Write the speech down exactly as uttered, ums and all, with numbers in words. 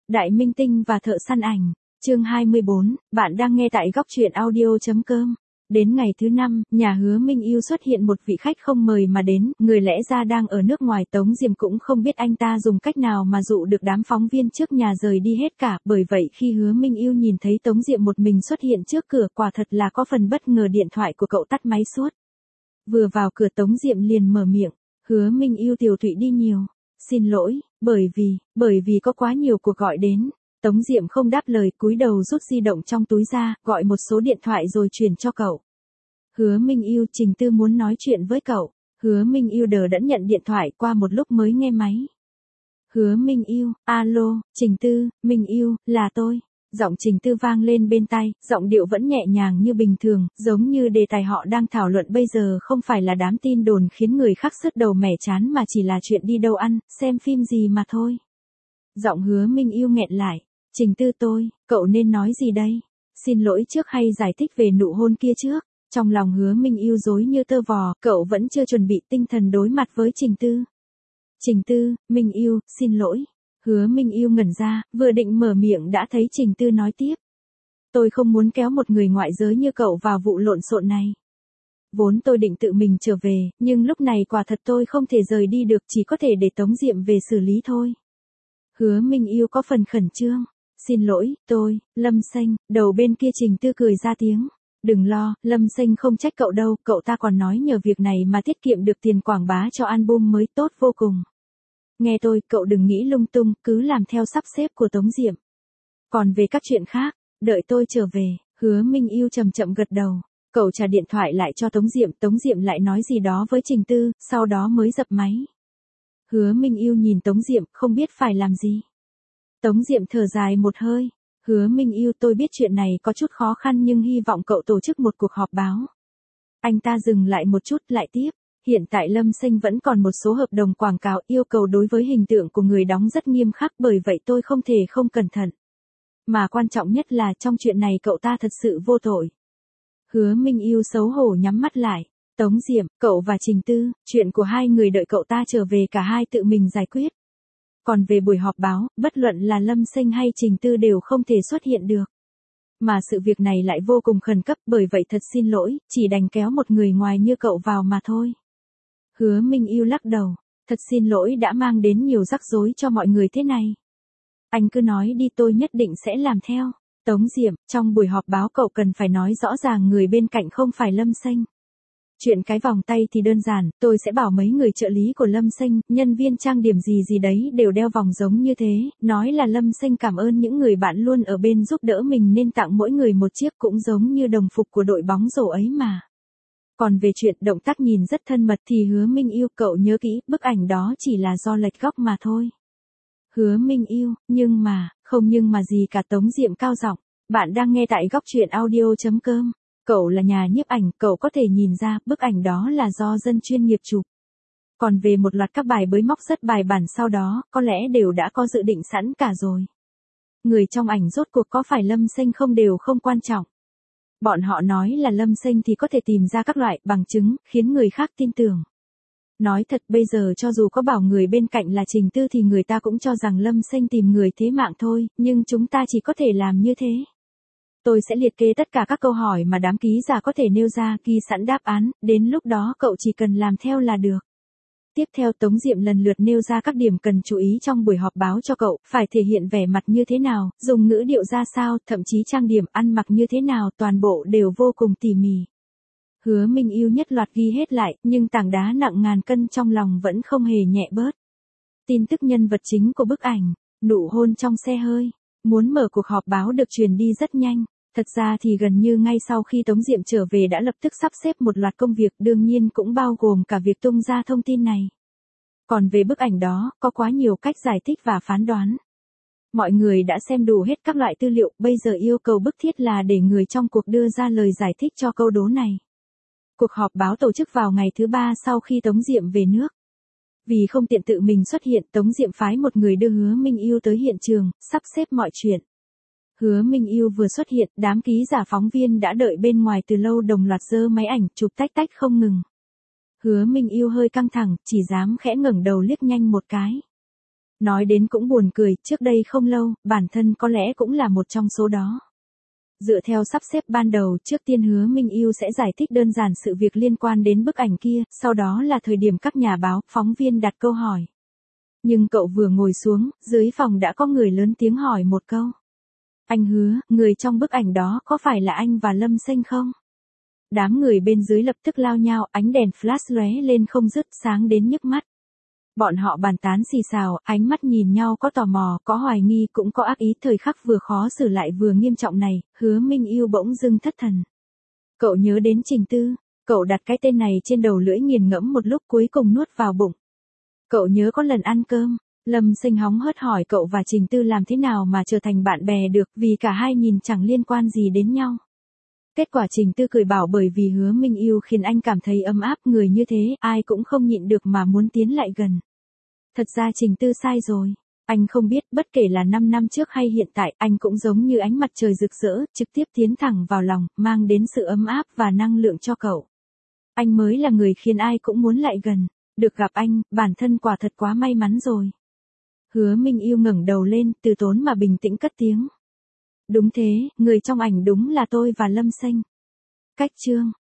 Đại minh tinh và thợ săn ảnh, chương hai mươi bốn, bạn đang nghe tại góc truyện audio chấm com. Đến ngày thứ năm, nhà Hứa Minh Yêu xuất hiện một vị khách không mời mà đến, người lẽ ra đang ở nước ngoài. Tống Diệm cũng không biết anh ta dùng cách nào mà dụ được đám phóng viên trước nhà rời đi hết cả, bởi vậy khi Hứa Minh Yêu nhìn thấy Tống Diệm một mình xuất hiện trước cửa, quả thật là có phần bất ngờ. Điện thoại của cậu tắt máy suốt. Vừa vào cửa Tống Diệm liền mở miệng, Hứa Minh Yêu tiều tụy đi nhiều. Xin lỗi, bởi vì, bởi vì có quá nhiều cuộc gọi đến. Tống Diệm không đáp lời, cúi đầu rút di động trong túi ra, gọi một số điện thoại rồi truyền cho cậu. Hứa Minh Yêu, Trình Tư muốn nói chuyện với cậu. Hứa Minh Yêu đờ đẫn nhận điện thoại, qua một lúc mới nghe máy. Hứa Minh Yêu, alo, Trình Tư, Minh Yêu, là tôi. Giọng Trình Tư vang lên bên tai, giọng điệu vẫn nhẹ nhàng như bình thường, giống như đề tài họ đang thảo luận bây giờ không phải là đám tin đồn khiến người khác sứt đầu mẻ chán mà chỉ là chuyện đi đâu ăn, xem phim gì mà thôi. Giọng Hứa Minh Yêu nghẹn lại, Trình Tư tôi, cậu nên nói gì đây? Xin lỗi trước hay giải thích về nụ hôn kia trước? Trong lòng Hứa Minh Yêu rối như tơ vò, cậu vẫn chưa chuẩn bị tinh thần đối mặt với Trình Tư. Trình Tư, Minh Yêu, xin lỗi. Hứa Minh Yêu ngẩn ra, vừa định mở miệng đã thấy Trình Tư nói tiếp. Tôi không muốn kéo một người ngoại giới như cậu vào vụ lộn xộn này. Vốn tôi định tự mình trở về, nhưng lúc này quả thật tôi không thể rời đi được, chỉ có thể để Tống Diệm về xử lý thôi. Hứa Minh Yêu có phần khẩn trương. Xin lỗi, tôi, Lâm Xanh. Đầu bên kia Trình Tư cười ra tiếng. Đừng lo, Lâm Xanh không trách cậu đâu, cậu ta còn nói nhờ việc này mà tiết kiệm được tiền quảng bá cho album mới, tốt vô cùng. Nghe tôi, cậu đừng nghĩ lung tung, cứ làm theo sắp xếp của Tống Diệm. Còn về các chuyện khác, đợi tôi trở về. Hứa Minh Yêu chậm chậm gật đầu. Cậu trả điện thoại lại cho Tống Diệm, Tống Diệm lại nói gì đó với Trình Tư, sau đó mới dập máy. Hứa Minh Yêu nhìn Tống Diệm, không biết phải làm gì. Tống Diệm thở dài một hơi. Hứa Minh Yêu, tôi biết chuyện này có chút khó khăn nhưng hy vọng cậu tổ chức một cuộc họp báo. Anh ta dừng lại một chút, lại tiếp. Hiện tại Lâm Xanh vẫn còn một số hợp đồng quảng cáo, yêu cầu đối với hình tượng của người đóng rất nghiêm khắc, bởi vậy tôi không thể không cẩn thận. Mà quan trọng nhất là trong chuyện này cậu ta thật sự vô tội. Hứa Minh Yêu xấu hổ nhắm mắt lại. Tống Diệm, cậu và Trình Tư, chuyện của hai người đợi cậu ta trở về cả hai tự mình giải quyết. Còn về buổi họp báo, bất luận là Lâm Xanh hay Trình Tư đều không thể xuất hiện được. Mà sự việc này lại vô cùng khẩn cấp, bởi vậy thật xin lỗi, chỉ đành kéo một người ngoài như cậu vào mà thôi. Hứa Minh Yêu lắc đầu, thật xin lỗi đã mang đến nhiều rắc rối cho mọi người thế này. Anh cứ nói đi, tôi nhất định sẽ làm theo. Tống Diệm, trong buổi họp báo cậu cần phải nói rõ ràng người bên cạnh không phải Lâm Xanh. Chuyện cái vòng tay thì đơn giản, tôi sẽ bảo mấy người trợ lý của Lâm Xanh, nhân viên trang điểm gì gì đấy đều đeo vòng giống như thế, nói là Lâm Xanh cảm ơn những người bạn luôn ở bên giúp đỡ mình nên tặng mỗi người một chiếc, cũng giống như đồng phục của đội bóng rổ ấy mà. Còn về chuyện động tác nhìn rất thân mật thì Hứa Minh Yêu, cậu nhớ kỹ, bức ảnh đó chỉ là do lệch góc mà thôi. Hứa Minh Yêu, nhưng mà, không nhưng mà gì cả. Tống Diệm cao giọng. Bạn đang nghe tại góc truyện audio chấm com. Cậu là nhà nhiếp ảnh, cậu có thể nhìn ra bức ảnh đó là do dân chuyên nghiệp chụp. Còn về một loạt các bài bới móc rất bài bản sau đó, có lẽ đều đã có dự định sẵn cả rồi. Người trong ảnh rốt cuộc có phải Lâm Xanh không đều không quan trọng. Bọn họ nói là Lâm Xanh thì có thể tìm ra các loại bằng chứng, khiến người khác tin tưởng. Nói thật bây giờ cho dù có bảo người bên cạnh là Trình Tư thì người ta cũng cho rằng Lâm Xanh tìm người thế mạng thôi, nhưng chúng ta chỉ có thể làm như thế. Tôi sẽ liệt kê tất cả các câu hỏi mà đám ký giả có thể nêu ra, ghi sẵn đáp án, đến lúc đó cậu chỉ cần làm theo là được. Tiếp theo Tống Diệm lần lượt nêu ra các điểm cần chú ý trong buổi họp báo cho cậu, phải thể hiện vẻ mặt như thế nào, dùng ngữ điệu ra sao, thậm chí trang điểm, ăn mặc như thế nào, toàn bộ đều vô cùng tỉ mỉ. Hứa Minh Yêu nhất loạt ghi hết lại, nhưng tảng đá nặng ngàn cân trong lòng vẫn không hề nhẹ bớt. Tin tức nhân vật chính của bức ảnh, nụ hôn trong xe hơi. Muốn mở cuộc họp báo được truyền đi rất nhanh. Thật ra thì gần như ngay sau khi Tống Diệm trở về đã lập tức sắp xếp một loạt công việc, đương nhiên cũng bao gồm cả việc tung ra thông tin này. Còn về bức ảnh đó, có quá nhiều cách giải thích và phán đoán. Mọi người đã xem đủ hết các loại tư liệu, bây giờ yêu cầu bức thiết là để người trong cuộc đưa ra lời giải thích cho câu đố này. Cuộc họp báo tổ chức vào ngày thứ ba sau khi Tống Diệm về nước. Vì không tiện tự mình xuất hiện, Tống Diệm phái một người đưa Hứa Minh Yêu tới hiện trường, sắp xếp mọi chuyện. Hứa Minh Yêu vừa xuất hiện, đám ký giả phóng viên đã đợi bên ngoài từ lâu, đồng loạt giơ máy ảnh, chụp tách tách không ngừng. Hứa Minh Yêu hơi căng thẳng, chỉ dám khẽ ngẩng đầu liếc nhanh một cái. Nói đến cũng buồn cười, trước đây không lâu, bản thân có lẽ cũng là một trong số đó. Dựa theo sắp xếp ban đầu, trước tiên Hứa Minh Yêu sẽ giải thích đơn giản sự việc liên quan đến bức ảnh kia, sau đó là thời điểm các nhà báo, phóng viên đặt câu hỏi. Nhưng cậu vừa ngồi xuống, dưới phòng đã có người lớn tiếng hỏi một câu. Anh Hứa, người trong bức ảnh đó có phải là anh và Lâm Sinh không? Đám người bên dưới lập tức lao nhau, ánh đèn flash lóe lên không dứt, sáng đến nhức mắt. Bọn họ bàn tán xì xào, ánh mắt nhìn nhau có tò mò, có hoài nghi cũng có ác ý. Thời khắc vừa khó xử lại vừa nghiêm trọng này, Hứa Minh Yêu bỗng dưng thất thần. Cậu nhớ đến Trình Tư, cậu đặt cái tên này trên đầu lưỡi nghiền ngẫm một lúc cuối cùng nuốt vào bụng. Cậu nhớ có lần ăn cơm, Lâm Sinh hóng hớt hỏi cậu và Trình Tư làm thế nào mà trở thành bạn bè được, vì cả hai nhìn chẳng liên quan gì đến nhau. Kết quả Trình Tư cười bảo bởi vì Hứa Minh Yêu khiến anh cảm thấy ấm áp, người như thế, ai cũng không nhịn được mà muốn tiến lại gần. Thật ra Trình Tư sai rồi. Anh không biết, bất kể là năm năm trước hay hiện tại, anh cũng giống như ánh mặt trời rực rỡ, trực tiếp tiến thẳng vào lòng, mang đến sự ấm áp và năng lượng cho cậu. Anh mới là người khiến ai cũng muốn lại gần. Được gặp anh, bản thân quả thật quá may mắn rồi. Hứa Minh Yêu ngẩng đầu lên, từ tốn mà bình tĩnh cất tiếng. Đúng thế, người trong ảnh đúng là tôi và Lâm Sinh. Cách chương